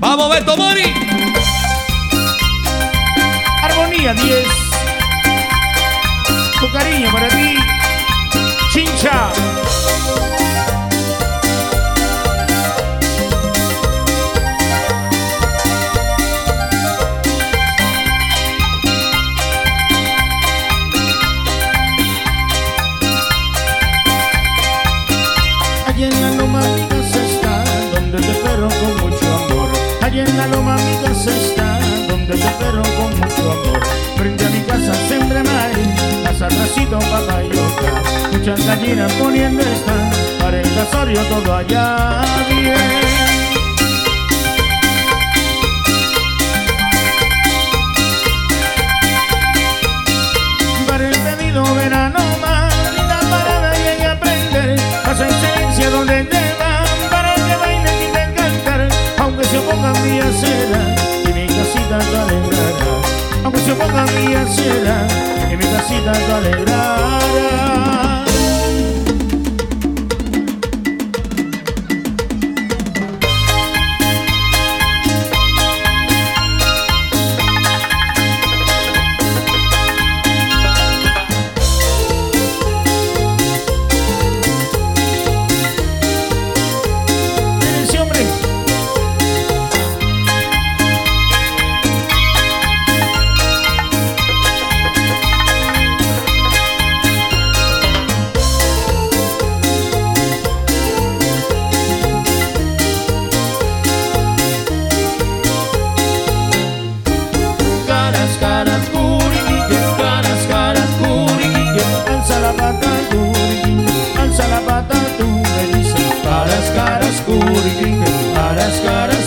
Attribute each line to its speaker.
Speaker 1: Vamos, Beto Mori.
Speaker 2: Armonía 10. Tu cariño para ti, Chincha. Allí en la loma mi casa está, donde te espero con mucho amor. Allí en la loma mi casa está, donde te espero con mucho amor. Frente a mi casa siempre hay, casa atrásito papayota. Muchas gallinas poniendo están, para el casorio todo allá bien. Para el pedido verano más, linda parada y a aprender, pasa esencia donde te van, para que bailen y te cantar, aunque se pongan mi acera y mi casita te alegrará. Aunque se ponga mi acera y mi casita te alegrará. Ese hombre. Caras, curiquique, caras, curiquique. Alza la pata, curiquique, alza la pata, tú me dices. Caras, curiquique, caras,